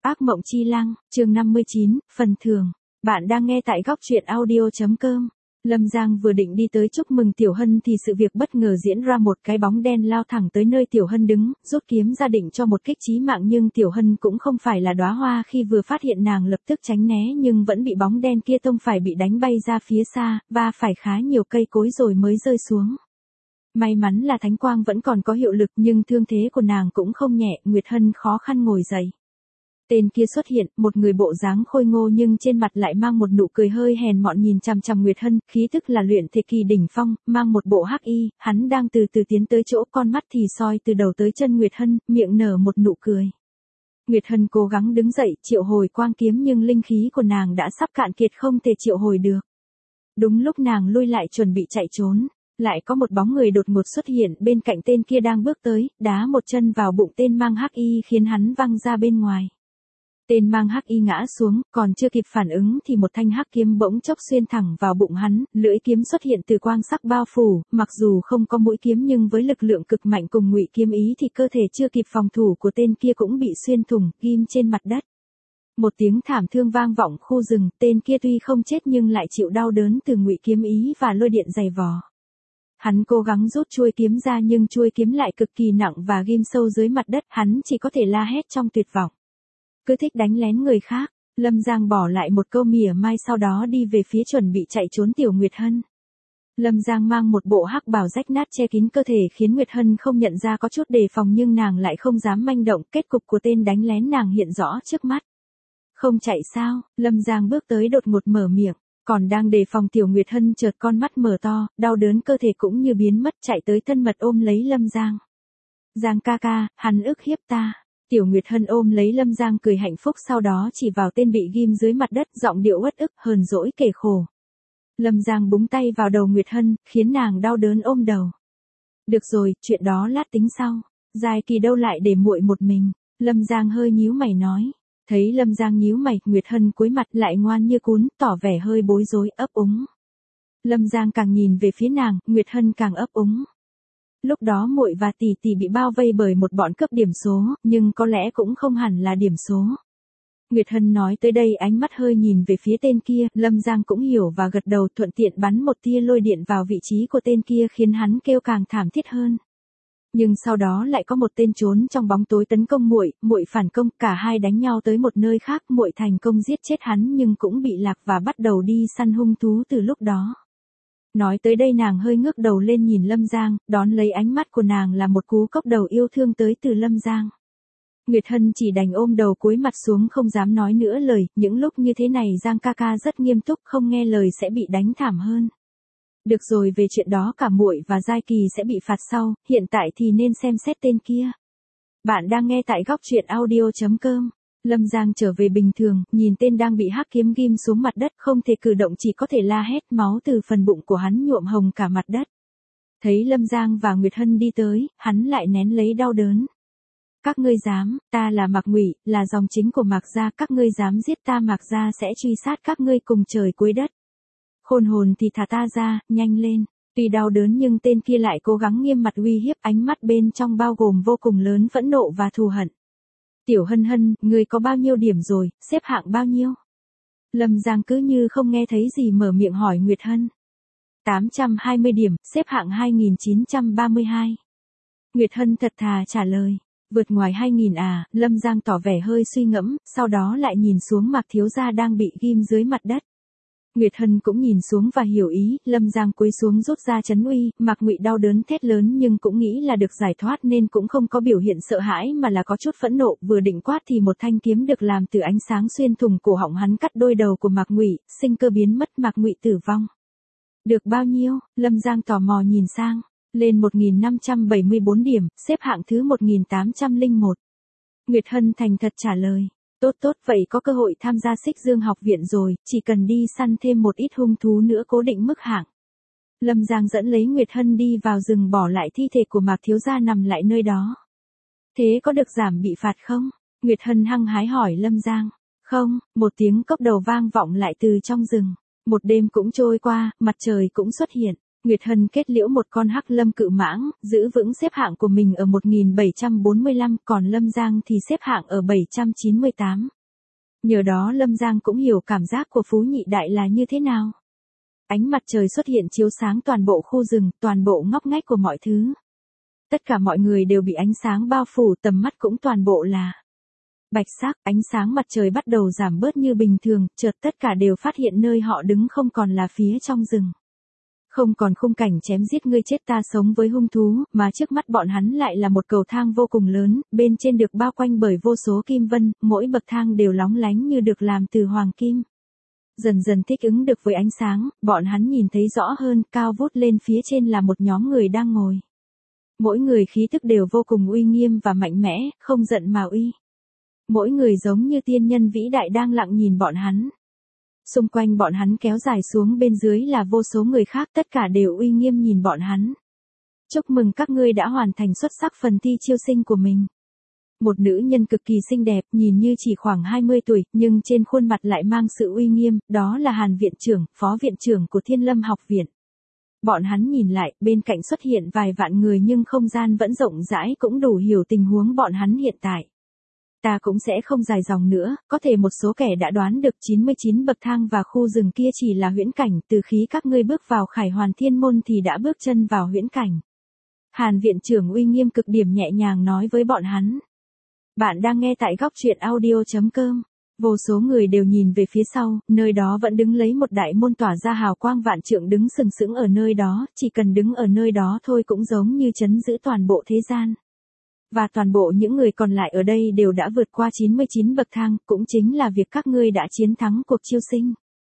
Ác mộng chi lăng, chương 59, phần thưởng. Bạn đang nghe tại góc truyện audio.com. Lâm Giang vừa định đi tới chúc mừng Tiểu Hân thì sự việc bất ngờ diễn ra, một cái bóng đen lao thẳng tới nơi Tiểu Hân đứng, rút kiếm ra định cho một kích chí mạng, nhưng Tiểu Hân cũng không phải là đóa hoa, khi vừa phát hiện nàng lập tức tránh né nhưng vẫn bị bóng đen kia tông phải bị đánh bay ra phía xa, va phải khá nhiều cây cối rồi mới rơi xuống. May mắn là thánh quang vẫn còn có hiệu lực nhưng thương thế của nàng cũng không nhẹ, Nguyệt Hân khó khăn ngồi dậy. Tên kia xuất hiện, một người bộ dáng khôi ngô nhưng trên mặt lại mang một nụ cười hơi hèn mọn nhìn chằm chằm Nguyệt Hân, khí tức là luyện thể kỳ đỉnh phong, mang một bộ hắc y, hắn đang từ từ tiến tới chỗ, con mắt thì soi từ đầu tới chân Nguyệt Hân, miệng nở một nụ cười. Nguyệt Hân cố gắng đứng dậy, triệu hồi quang kiếm nhưng linh khí của nàng đã sắp cạn kiệt không thể triệu hồi được. Đúng lúc nàng lui lại chuẩn bị chạy trốn, lại có một bóng người đột ngột xuất hiện bên cạnh tên kia đang bước tới, đá một chân vào bụng tên mang hắc y khiến hắn văng ra bên ngoài. Tên mang hắc y ngã xuống, còn chưa kịp phản ứng thì một thanh hắc kiếm bỗng chốc xuyên thẳng vào bụng hắn, lưỡi kiếm xuất hiện từ quang sắc bao phủ, mặc dù không có mũi kiếm nhưng với lực lượng cực mạnh cùng ngụy kiếm ý thì cơ thể chưa kịp phòng thủ của tên kia cũng bị xuyên thủng, ghim trên mặt đất. Một tiếng thảm thương vang vọng khu rừng, tên kia tuy không chết nhưng lại chịu đau đớn từ ngụy kiếm ý và lôi điện dày vò. Hắn cố gắng rút chuôi kiếm ra nhưng chuôi kiếm lại cực kỳ nặng và ghim sâu dưới mặt đất, hắn chỉ có thể la hét trong tuyệt vọng. Cứ thích đánh lén người khác, Lâm Giang bỏ lại một câu mỉa mai sau đó đi về phía chuẩn bị chạy trốn Tiểu Nguyệt Hân. Lâm Giang mang một bộ hắc bào rách nát che kín cơ thể khiến Nguyệt Hân không nhận ra có chút đề phòng nhưng nàng lại không dám manh động, kết cục của tên đánh lén nàng hiện rõ trước mắt. Không chạy sao? Lâm Giang bước tới đột ngột mở miệng, còn đang đề phòng Tiểu Nguyệt Hân chợt con mắt mở to, đau đớn cơ thể cũng như biến mất, chạy tới thân mật ôm lấy Lâm Giang. Giang ca ca, hắn ức hiếp ta. Tiểu Nguyệt Hân ôm lấy Lâm Giang cười hạnh phúc, sau đó chỉ vào tên bị ghim dưới mặt đất, giọng điệu uất ức, hờn dỗi kể khổ. Lâm Giang búng tay vào đầu Nguyệt Hân, khiến nàng đau đớn ôm đầu. Được rồi, chuyện đó lát tính sau. Giai Kỳ đâu lại để muội một mình. Lâm Giang hơi nhíu mày nói. Thấy Lâm Giang nhíu mày, Nguyệt Hân cúi mặt lại ngoan như cún, tỏ vẻ hơi bối rối, ấp úng. Lâm Giang càng nhìn về phía nàng, Nguyệt Hân càng ấp úng. Lúc đó muội và tỷ tỷ bị bao vây bởi một bọn cướp điểm số, nhưng có lẽ cũng không hẳn là điểm số. Nguyệt Hân nói tới đây ánh mắt hơi nhìn về phía tên kia, Lâm Giang cũng hiểu và gật đầu, thuận tiện bắn một tia lôi điện vào vị trí của tên kia khiến hắn kêu càng thảm thiết hơn. Nhưng sau đó lại có một tên trốn trong bóng tối tấn công muội, muội phản công, cả hai đánh nhau tới một nơi khác, muội thành công giết chết hắn nhưng cũng bị lạc và bắt đầu đi săn hung thú từ lúc đó. Nói tới đây nàng hơi ngước đầu lên nhìn Lâm Giang, đón lấy ánh mắt của nàng là một cú cốc đầu yêu thương tới từ Lâm Giang. Nguyệt Hân chỉ đành ôm đầu cúi mặt xuống không dám nói nữa lời, những lúc như thế này Giang ca ca rất nghiêm túc, không nghe lời sẽ bị đánh thảm hơn. Được rồi, về chuyện đó cả muội và Giai Kỳ sẽ bị phạt sau, hiện tại thì nên xem xét tên kia. Bạn đang nghe tại góc truyện audio.com. Lâm Giang trở về bình thường, nhìn tên đang bị hắc kiếm ghim xuống mặt đất, không thể cử động, chỉ có thể la hét, máu từ phần bụng của hắn nhuộm hồng cả mặt đất. Thấy Lâm Giang và Nguyệt Hân đi tới, hắn lại nén lấy đau đớn. Các ngươi dám, ta là Mạc Ngụy, là dòng chính của Mạc gia, các ngươi dám giết ta, Mạc gia sẽ truy sát các ngươi cùng trời cuối đất. Khôn hồn thì thả ta ra, nhanh lên. Tuy đau đớn nhưng tên kia lại cố gắng nghiêm mặt uy hiếp, ánh mắt bên trong bao gồm vô cùng lớn phẫn nộ và thù hận. Tiểu Hân Hân, ngươi có bao nhiêu điểm rồi, xếp hạng bao nhiêu? Lâm Giang cứ như không nghe thấy gì mở miệng hỏi Nguyệt Hân. 820 điểm, xếp hạng 2932. Nguyệt Hân thật thà trả lời. Vượt ngoài 2000 à? Lâm Giang tỏ vẻ hơi suy ngẫm, sau đó lại nhìn xuống Mạc thiếu gia đang bị ghim dưới mặt đất. Nguyệt Hân cũng nhìn xuống và hiểu ý, Lâm Giang cúi xuống rút ra trấn uy, Mạc Ngụy đau đớn thét lớn nhưng cũng nghĩ là được giải thoát nên cũng không có biểu hiện sợ hãi mà là có chút phẫn nộ, vừa định quát thì một thanh kiếm được làm từ ánh sáng xuyên thủng cổ họng hắn, cắt đôi đầu của Mạc Ngụy, sinh cơ biến mất, Mạc Ngụy tử vong. Được bao nhiêu? Lâm Giang tò mò nhìn sang. Lên 1574 điểm, xếp hạng thứ 1801. Nguyệt Hân thành thật trả lời. Tốt tốt, vậy có cơ hội tham gia Xích Dương học viện rồi, chỉ cần đi săn thêm một ít hung thú nữa cố định mức hạng. Lâm Giang dẫn lấy Nguyệt Hân đi vào rừng, bỏ lại thi thể của Mạc thiếu gia nằm lại nơi đó. Thế có được giảm bị phạt không? Nguyệt Hân hăng hái hỏi Lâm Giang. Không, một tiếng cốc đầu vang vọng lại từ trong rừng. Một đêm cũng trôi qua, mặt trời cũng xuất hiện. Nguyệt Hân kết liễu một con hắc lâm cự mãng, giữ vững xếp hạng của mình ở 1745, còn Lâm Giang thì xếp hạng ở 798. Nhờ đó Lâm Giang cũng hiểu cảm giác của Phú Nhị Đại là như thế nào. Ánh mặt trời xuất hiện chiếu sáng toàn bộ khu rừng, toàn bộ ngóc ngách của mọi thứ. Tất cả mọi người đều bị ánh sáng bao phủ, tầm mắt cũng toàn bộ là bạch sắc. Ánh sáng mặt trời bắt đầu giảm bớt như bình thường, chợt tất cả đều phát hiện nơi họ đứng không còn là phía trong rừng. Không còn khung cảnh chém giết ngươi chết ta sống với hung thú, mà trước mắt bọn hắn lại là một cầu thang vô cùng lớn, bên trên được bao quanh bởi vô số kim vân, mỗi bậc thang đều lóng lánh như được làm từ hoàng kim. Dần dần thích ứng được với ánh sáng, bọn hắn nhìn thấy rõ hơn, cao vút lên phía trên là một nhóm người đang ngồi. Mỗi người khí tức đều vô cùng uy nghiêm và mạnh mẽ, không giận mà uy. Mỗi người giống như tiên nhân vĩ đại đang lặng nhìn bọn hắn. Xung quanh bọn hắn kéo dài xuống bên dưới là vô số người khác, tất cả đều uy nghiêm nhìn bọn hắn. Chúc mừng các ngươi đã hoàn thành xuất sắc phần thi chiêu sinh của mình. Một nữ nhân cực kỳ xinh đẹp, nhìn như chỉ khoảng 20 tuổi, nhưng trên khuôn mặt lại mang sự uy nghiêm, đó là Hàn viện trưởng, phó viện trưởng của Thiên Lâm học viện. Bọn hắn nhìn lại, bên cạnh xuất hiện vài vạn người nhưng không gian vẫn rộng rãi, cũng đủ hiểu tình huống bọn hắn hiện tại. Ta cũng sẽ không dài dòng nữa, có thể một số kẻ đã đoán được 99 bậc thang và khu rừng kia chỉ là huyễn cảnh, từ khi các ngươi bước vào Khải Hoàn Thiên Môn thì đã bước chân vào huyễn cảnh. Hàn viện trưởng uy nghiêm cực điểm nhẹ nhàng nói với bọn hắn. Bạn đang nghe tại góc truyện audio.com. Vô số người đều nhìn về phía sau, nơi đó vẫn đứng lấy một đại môn tỏa ra hào quang vạn trượng đứng sừng sững ở nơi đó, chỉ cần đứng ở nơi đó thôi cũng giống như trấn giữ toàn bộ thế gian. Và toàn bộ những người còn lại ở đây đều đã vượt qua 99 bậc thang, cũng chính là việc các ngươi đã chiến thắng cuộc chiêu sinh.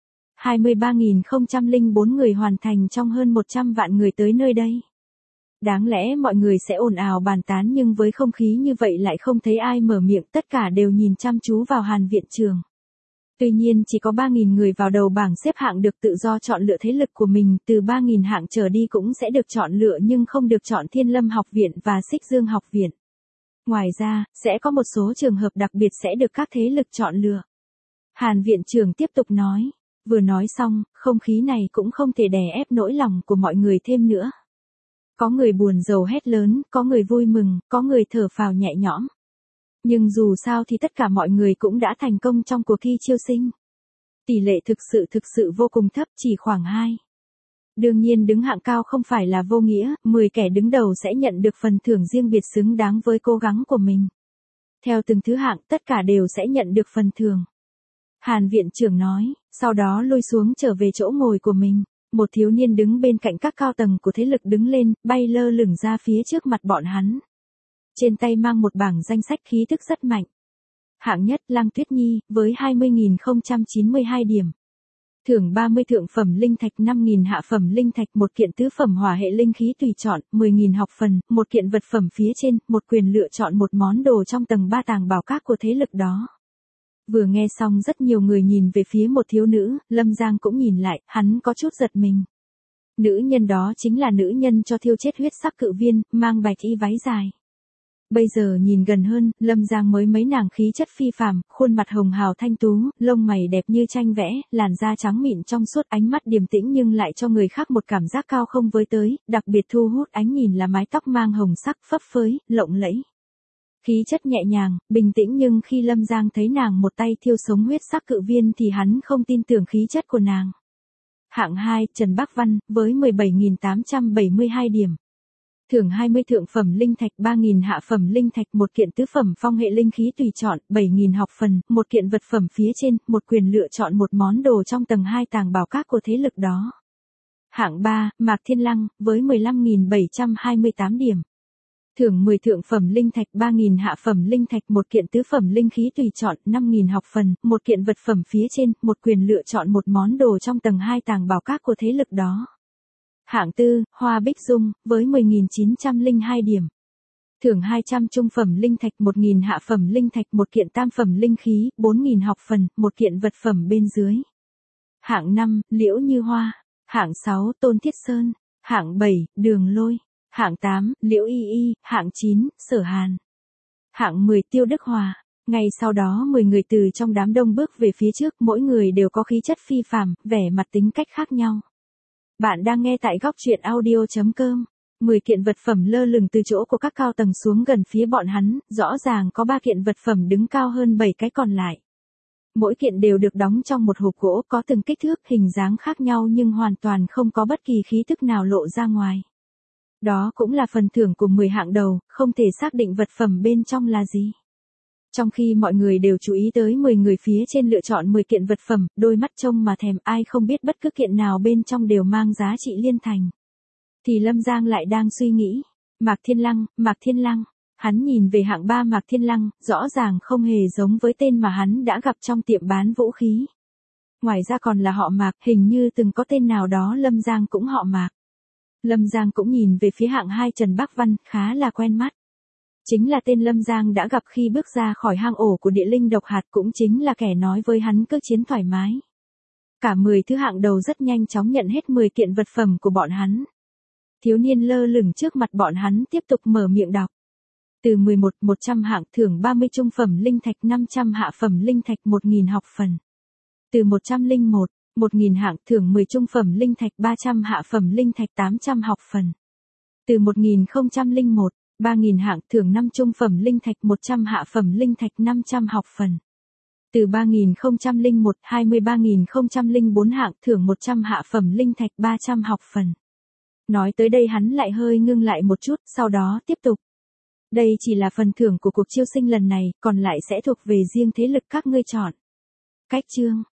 23.004 người hoàn thành trong hơn 100 vạn người tới nơi đây. Đáng lẽ mọi người sẽ ồn ào bàn tán nhưng với không khí như vậy lại không thấy ai mở miệng, tất cả đều nhìn chăm chú vào Hàn viện trưởng. Tuy nhiên chỉ có 3.000 người vào đầu bảng xếp hạng được tự do chọn lựa thế lực của mình, từ 3.000 hạng trở đi cũng sẽ được chọn lựa nhưng không được chọn Thiên Lâm học viện và Xích Dương học viện. Ngoài ra, sẽ có một số trường hợp đặc biệt sẽ được các thế lực chọn lựa. Hàn viện trưởng tiếp tục nói. Vừa nói xong, không khí này cũng không thể đè ép nỗi lòng của mọi người thêm nữa. Có người buồn rầu hét lớn, có người vui mừng, có người thở phào nhẹ nhõm. Nhưng dù sao thì tất cả mọi người cũng đã thành công trong cuộc thi chiêu sinh. Tỷ lệ thực sự vô cùng thấp, chỉ khoảng 2. Đương nhiên đứng hạng cao không phải là vô nghĩa, 10 kẻ đứng đầu sẽ nhận được phần thưởng riêng biệt xứng đáng với cố gắng của mình. Theo từng thứ hạng, tất cả đều sẽ nhận được phần thưởng. Hàn viện trưởng nói, sau đó lui xuống trở về chỗ ngồi của mình. Một thiếu niên đứng bên cạnh các cao tầng của thế lực đứng lên, bay lơ lửng ra phía trước mặt bọn hắn. Trên tay mang một bảng danh sách khí tức rất mạnh. Hạng nhất Lăng Tuyết Nhi, với 20.092 điểm. Thưởng 30 thượng phẩm linh thạch, 5.000 hạ phẩm linh thạch, một kiện tứ phẩm hỏa hệ linh khí tùy chọn, 10.000 học phần, một kiện vật phẩm phía trên, một quyền lựa chọn một món đồ trong tầng 3 tàng bảo các của thế lực đó. Vừa nghe xong rất nhiều người nhìn về phía một thiếu nữ, Lâm Giang cũng nhìn lại, hắn có chút giật mình. Nữ nhân đó chính là nữ nhân cho thiêu chết huyết sắc cự viên, mang bạch y váy dài. Bây giờ nhìn gần hơn, Lâm Giang mới mấy nàng khí chất phi phàm, khuôn mặt hồng hào thanh tú, lông mày đẹp như tranh vẽ, làn da trắng mịn trong suốt, ánh mắt điềm tĩnh nhưng lại cho người khác một cảm giác cao không với tới, đặc biệt thu hút ánh nhìn là mái tóc mang hồng sắc phấp phới, lộng lẫy. Khí chất nhẹ nhàng, bình tĩnh nhưng khi Lâm Giang thấy nàng một tay thiêu sống huyết sắc cự viên thì hắn không tin tưởng khí chất của nàng. Hạng 2, Trần Bắc Văn, với 17.872 điểm. Thưởng 20 thượng phẩm linh thạch, 3.000 hạ phẩm linh thạch, một kiện tứ phẩm phong hệ linh khí tùy chọn, 7.000 học phần, một kiện vật phẩm phía trên, một quyền lựa chọn một món đồ trong tầng 2 tàng bảo các của thế lực đó. Hạng 3, Mạc Thiên Lăng, với 15.728 điểm. Thưởng 10 thượng phẩm linh thạch, 3.000 hạ phẩm linh thạch, một kiện tứ phẩm linh khí tùy chọn, 5.000 học phần, một kiện vật phẩm phía trên, một quyền lựa chọn một món đồ trong tầng 2 tàng bảo các của thế lực đó. Hạng 4, Hoa Bích Dung, với 10.902 điểm. Thưởng 200 trung phẩm linh thạch, 1.000 hạ phẩm linh thạch, một kiện tam phẩm linh khí, 4.000 học phần, một kiện vật phẩm bên dưới. Hạng 5, Liễu Như Hoa. Hạng 6, Tôn Thiết Sơn. Hạng 7, Đường Lôi. Hạng 8, Liễu Y Y. Hạng 9, Sở Hàn. Hạng 10, Tiêu Đức Hòa. Ngay sau đó 10 người từ trong đám đông bước về phía trước, mỗi người đều có khí chất phi phàm, vẻ mặt tính cách khác nhau. Bạn đang nghe tại góc truyện audio.com. 10 kiện vật phẩm lơ lửng từ chỗ của các cao tầng xuống gần phía bọn hắn, rõ ràng có 3 kiện vật phẩm đứng cao hơn 7 cái còn lại. Mỗi kiện đều được đóng trong một hộp gỗ có từng kích thước hình dáng khác nhau nhưng hoàn toàn không có bất kỳ khí tức nào lộ ra ngoài. Đó cũng là phần thưởng của 10 hạng đầu, không thể xác định vật phẩm bên trong là gì. Trong khi mọi người đều chú ý tới 10 người phía trên lựa chọn 10 kiện vật phẩm, đôi mắt trông mà thèm, ai không biết bất cứ kiện nào bên trong đều mang giá trị liên thành. Thì Lâm Giang lại đang suy nghĩ, Mạc Thiên Lăng, hắn nhìn về hạng 3 Mạc Thiên Lăng, rõ ràng không hề giống với tên mà hắn đã gặp trong tiệm bán vũ khí. Ngoài ra còn là họ Mạc, hình như từng có tên nào đó Lâm Giang cũng họ Mạc. Lâm Giang cũng nhìn về phía hạng 2 Trần Bắc Văn, khá là quen mắt. Chính là tên Lâm Giang đã gặp khi bước ra khỏi hang ổ của địa linh độc hạt, cũng chính là kẻ nói với hắn cứ chiến thoải mái. Cả 10 thứ hạng đầu rất nhanh chóng nhận hết 10 kiện vật phẩm của bọn hắn. Thiếu niên lơ lửng trước mặt bọn hắn tiếp tục mở miệng đọc. Từ 11, 100 hạng thưởng 30 trung phẩm linh thạch, 500 hạ phẩm linh thạch, 1000 học phần. Từ 101, 1000 hạng thưởng 10 trung phẩm linh thạch, 300 hạ phẩm linh thạch, 800 học phần. Từ 1001, 3000 hạng thưởng 5 trung phẩm linh thạch, 100 hạ phẩm linh thạch, 500 học phần. Từ 3001, 23004 hạng thưởng 100 hạ phẩm linh thạch, 300 học phần. Nói tới đây hắn lại hơi ngưng lại một chút, sau đó tiếp tục. Đây chỉ là phần thưởng của cuộc chiêu sinh lần này, còn lại sẽ thuộc về riêng thế lực các ngươi chọn. Cách chương